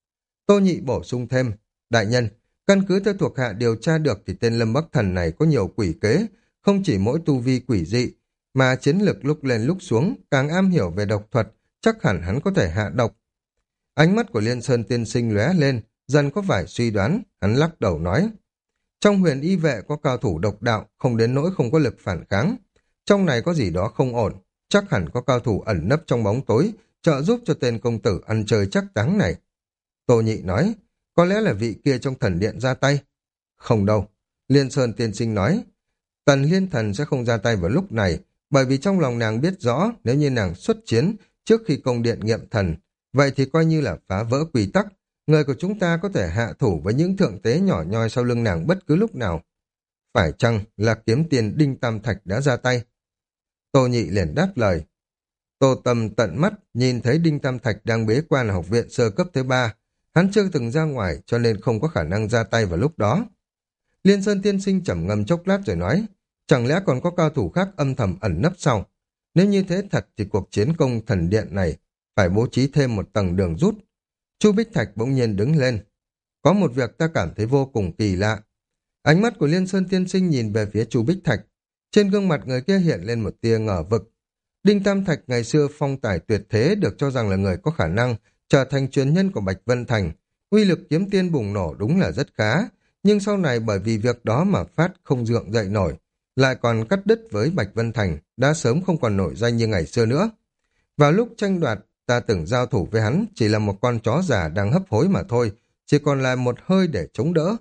S1: Tô Nhị bổ sung thêm. Đại nhân, căn cứ theo thuộc hạ điều tra được thì tên Lâm Bắc Thần này có nhiều quỷ kế, không chỉ mỗi tu vi quỷ dị, mà chiến lực lúc lên lúc xuống, càng am hiểu về độc thuật, chắc hẳn hắn có thể hạ độc. Ánh mắt của Liên Sơn tiên sinh lóe lên, dần có vài suy đoán, hắn lắc đầu nói. Trong huyền y vệ có cao thủ độc đạo, không đến nỗi không có lực phản kháng. Trong này có gì đó không ổn, chắc hẳn có cao thủ ẩn nấp trong bóng tối, trợ giúp cho tên công tử ăn chơi chắc táng này. Tô Nhị nói, có lẽ là vị kia trong thần điện ra tay. Không đâu, Liên Sơn tiên sinh nói. Tần Liên Thần sẽ không ra tay vào lúc này, bởi vì trong lòng nàng biết rõ nếu như nàng xuất chiến trước khi công điện nghiệm thần, vậy thì coi như là phá vỡ quy tắc. Người của chúng ta có thể hạ thủ với những thượng tế nhỏ nhoi sau lưng nàng bất cứ lúc nào. Phải chăng là kiếm tiền Đinh Tam Thạch đã ra tay? Tô Nhị liền đáp lời. Tô Tâm tận mắt nhìn thấy Đinh Tam Thạch đang bế quan ở học viện sơ cấp thứ ba. Hắn chưa từng ra ngoài cho nên không có khả năng ra tay vào lúc đó. Liên Sơn tiên sinh trầm ngâm chốc lát rồi nói, chẳng lẽ còn có cao thủ khác âm thầm ẩn nấp sau? Nếu như thế thật thì cuộc chiến công thần điện này phải bố trí thêm một tầng đường rút. Chu Bích Thạch bỗng nhiên đứng lên. Có một việc ta cảm thấy vô cùng kỳ lạ. Ánh mắt của Liên Sơn tiên sinh nhìn về phía Chu Bích Thạch. Trên gương mặt người kia hiện lên một tia ngờ vực. Đinh Tam Thạch ngày xưa phong tài tuyệt thế, được cho rằng là người có khả năng trở thành truyền nhân của Bạch Vân Thành. Uy lực kiếm tiên bùng nổ đúng là rất khá, nhưng sau này bởi vì việc đó mà phát không gượng dậy nổi, lại còn cắt đứt với Bạch Vân Thành, đã sớm không còn nổi danh như ngày xưa nữa. Vào lúc tranh đoạt, ta từng giao thủ với hắn, chỉ là một con chó già đang hấp hối mà thôi, chỉ còn lại một hơi để chống đỡ.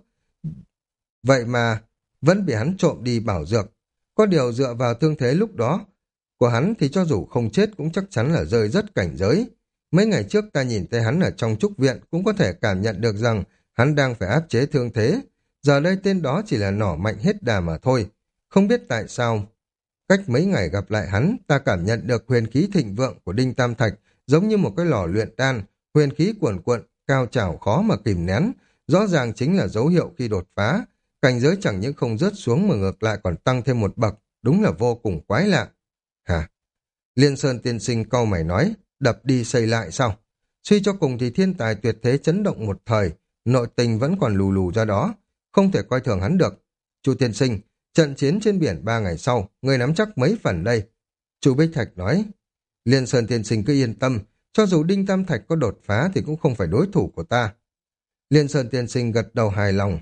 S1: Vậy mà, vẫn bị hắn trộm đi bảo dược. Có điều dựa vào thương thế lúc đó của hắn thì cho dù không chết cũng chắc chắn là rơi rất cảnh giới. Mấy ngày trước ta nhìn thấy hắn ở trong trúc viện cũng có thể cảm nhận được rằng hắn đang phải áp chế thương thế. Giờ đây tên đó chỉ là nỏ mạnh hết đà mà thôi. Không biết tại sao, cách mấy ngày gặp lại hắn, ta cảm nhận được huyền khí thịnh vượng của Đinh Tam Thạch giống như một cái lò luyện đan, huyền khí cuồn cuộn, cao trào khó mà kìm nén, rõ ràng chính là dấu hiệu khi đột phá. Cảnh giới chẳng những không rớt xuống mà ngược lại còn tăng thêm một bậc, đúng là vô cùng quái lạ. Hả? Liên Sơn tiên sinh cau mày nói, đập đi xây lại sao? Suy cho cùng thì thiên tài tuyệt thế chấn động một thời, nội tình vẫn còn lù lù ra đó, không thể coi thường hắn được. Chu tiên sinh, trận chiến trên biển ba ngày sau, người nắm chắc mấy phần đây? Chu Bích Thạch nói, Liên Sơn tiên sinh cứ yên tâm, cho dù Đinh Tam Thạch có đột phá thì cũng không phải đối thủ của ta. Liên Sơn tiên sinh gật đầu hài lòng.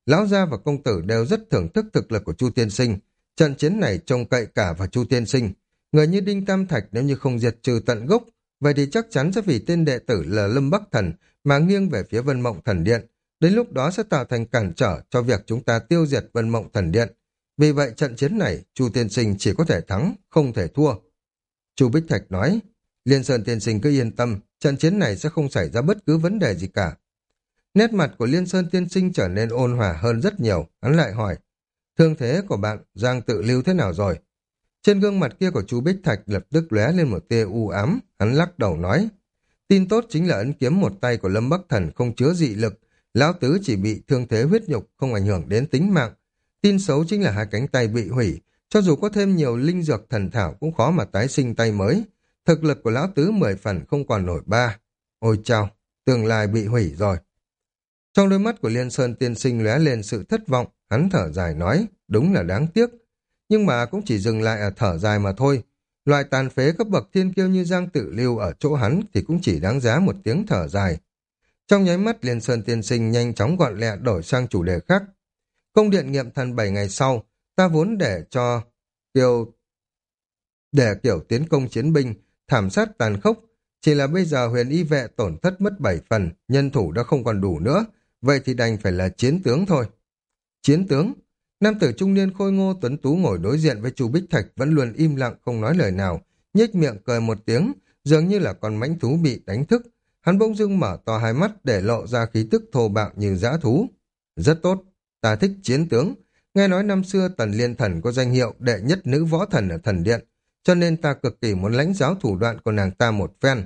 S1: Lão gia và công tử đều rất thưởng thức thực lực của Chu tiên sinh. Trận chiến này trông cậy cả vào Chu tiên sinh. Người như Đinh Tam Thạch nếu như không diệt trừ tận gốc, vậy thì chắc chắn sẽ vì tên đệ tử là Lâm Bắc Thần mà nghiêng về phía Vân Mộng Thần Điện. Đến lúc đó sẽ tạo thành cản trở cho việc chúng ta tiêu diệt Vân Mộng Thần Điện. Vì vậy trận chiến này, Chu tiên sinh chỉ có thể thắng, không thể thua. Chu Bích Thạch nói, Liên Sơn tiên sinh cứ yên tâm, trận chiến này sẽ không xảy ra bất cứ vấn đề gì cả. Nét mặt của Liên Sơn tiên sinh trở nên ôn hòa hơn rất nhiều, hắn lại hỏi, thương thế của bạn Giang Tự Lưu thế nào rồi? Trên gương mặt kia của Chu Bích Thạch lập tức lóe lên một tia u ám, hắn lắc đầu nói, tin tốt chính là ấn kiếm một tay của Lâm Bắc Thần không chứa dị lực, lão tứ chỉ bị thương thế huyết nhục không ảnh hưởng đến tính mạng. Tin xấu chính là hai cánh tay bị hủy, cho dù có thêm nhiều linh dược thần thảo cũng khó mà tái sinh tay mới. Thực lực của lão tứ mười phần không còn nổi ba. Ôi chao, tương lai bị hủy rồi. Trong đôi mắt của Liên Sơn tiên sinh lóe lên sự thất vọng, hắn thở dài nói, đúng là đáng tiếc. Nhưng mà cũng chỉ dừng lại ở thở dài mà thôi. Loại tàn phế cấp bậc thiên kiêu như Giang Tự Lưu ở chỗ hắn thì cũng chỉ đáng giá một tiếng thở dài. Trong nháy mắt Liên Sơn tiên sinh nhanh chóng gọn lẹ đổi sang chủ đề khác. Cung điện nghiệm thần bảy ngày sau, ta vốn để cho kiểu để kiểu tiến công chiến binh, thảm sát tàn khốc. Chỉ là bây giờ huyền y vệ tổn thất mất bảy phần, nhân thủ đã không còn đủ nữa, vậy thì đành phải là chiến tướng thôi. Chiến tướng? Nam tử trung niên khôi ngô tuấn tú ngồi đối diện với Chu Bích Thạch vẫn luôn im lặng không nói lời nào, nhếch miệng cười một tiếng, dường như là con mãnh thú bị đánh thức. Hắn bỗng dưng mở to hai mắt để lộ ra khí tức thô bạo như dã thú. Rất tốt, ta thích chiến tướng. Nghe nói năm xưa Tần Liên Thần có danh hiệu đệ nhất nữ võ thần ở thần điện, cho nên ta cực kỳ muốn lãnh giáo thủ đoạn của nàng ta một phen.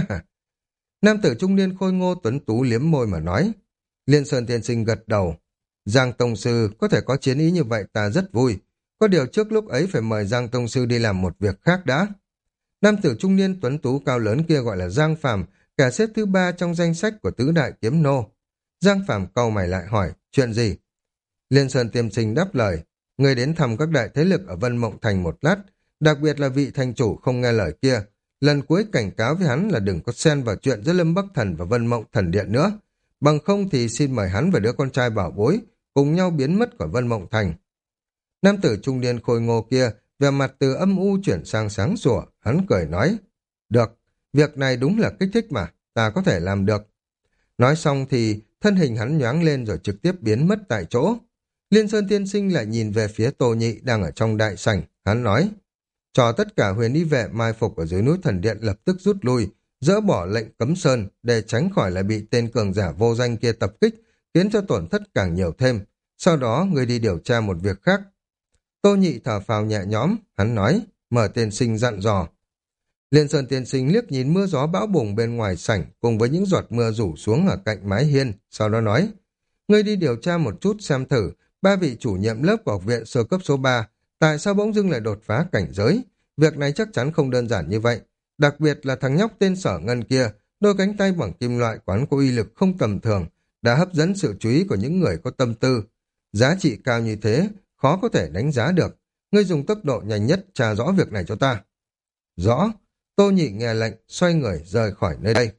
S1: Nam tử trung niên khôi ngô tuấn tú liếm môi mà nói. Liên Sơn tiên sinh gật đầu. Giang Tông Sư có thể có chiến ý như vậy ta rất vui. Có điều trước lúc ấy phải mời Giang Tông Sư đi làm một việc khác đã. Nam tử trung niên tuấn tú cao lớn kia gọi là Giang Phàm, kẻ xếp thứ ba trong danh sách của tứ đại kiếm nô. Giang Phàm cau mày lại hỏi, chuyện gì? Liên Sơn tiên sinh đáp lời, người đến thăm các đại thế lực ở Vân Mộng Thành một lát, đặc biệt là vị thành chủ không nghe lời kia. Lần cuối cảnh cáo với hắn là đừng có xen vào chuyện giữa Lâm Bắc Thần và Vân Mộng Thần Điện nữa. Bằng không thì xin mời hắn và đứa con trai bảo bối cùng nhau biến mất khỏi Vân Mộng Thành. Nam tử trung niên khôi ngô kia vẻ mặt từ âm u chuyển sang sáng sủa, hắn cười nói, được, việc này đúng là kích thích mà, ta có thể làm được. Nói xong thì thân hình hắn nhoáng lên rồi trực tiếp biến mất tại chỗ. Liên Sơn tiên sinh lại nhìn về phía Tô Nhị đang ở trong đại sảnh, hắn nói, cho tất cả huyền y vệ mai phục ở dưới núi thần điện lập tức rút lui, dỡ bỏ lệnh cấm sơn để tránh khỏi lại bị tên cường giả vô danh kia tập kích, khiến cho tổn thất càng nhiều thêm. Sau đó người đi điều tra một việc khác. Tô Nhị thở phào nhẹ nhõm, hắn nói, mở tiên sinh dặn dò. Liên Sơn tiên sinh liếc nhìn mưa gió bão bùng bên ngoài sảnh cùng với những giọt mưa rủ xuống ở cạnh mái hiên, sau đó nói, ngươi đi điều tra một chút xem thử, ba vị chủ nhiệm lớp của học viện sơ cấp số ba, tại sao bỗng dưng lại đột phá cảnh giới? Việc này chắc chắn không đơn giản như vậy. Đặc biệt là thằng nhóc tên Sở Ngân kia, đôi cánh tay bằng kim loại quán có uy lực không tầm thường, đã hấp dẫn sự chú ý của những người có tâm tư. Giá trị cao như thế, khó có thể đánh giá được. Ngươi dùng tốc độ nhanh nhất tra rõ việc này cho ta. Rõ. Tô Nhị nghe lệnh, xoay người rời khỏi nơi đây.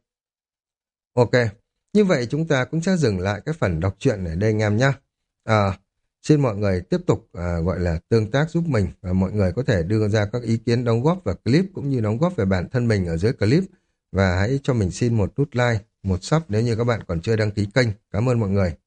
S1: Ok, như vậy chúng ta cũng sẽ dừng lại cái phần đọc truyện ở đây anh em nhé. À, xin mọi người tiếp tục à, gọi là tương tác giúp mình, và mọi người có thể đưa ra các ý kiến đóng góp vào clip cũng như đóng góp về bản thân mình ở dưới clip. Và hãy cho mình xin một nút like, một sub nếu như các bạn còn chưa đăng ký kênh. Cảm ơn mọi người.